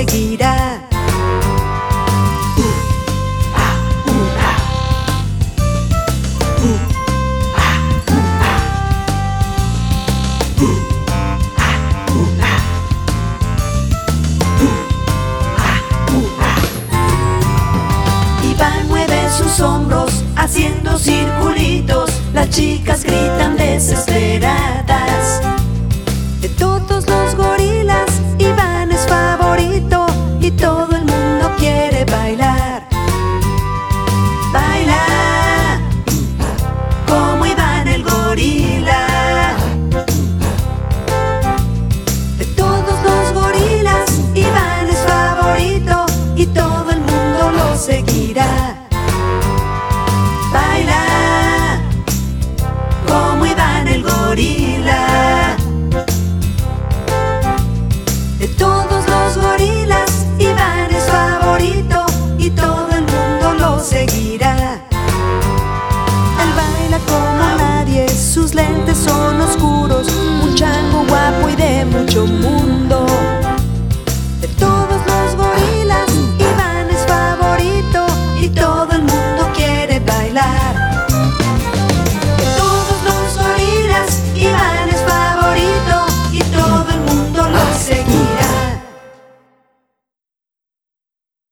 seguirá. Iván mueve sus hombros haciendo circulitos, las chicas gritan desesperadas. De todos los gorilas, Iván es favorito y todo el mundo quiere bailar. Baila como Iván el gorila. De todos los gorilas, Iván es favorito y todo el mundo lo seguirá. Baila como Iván el gorila. De todos los gorilas, Iván es favorito y todo el mundo lo seguirá. Él baila como nadie, sus lentes son oscuros, un chango guapo y de mucho mundo.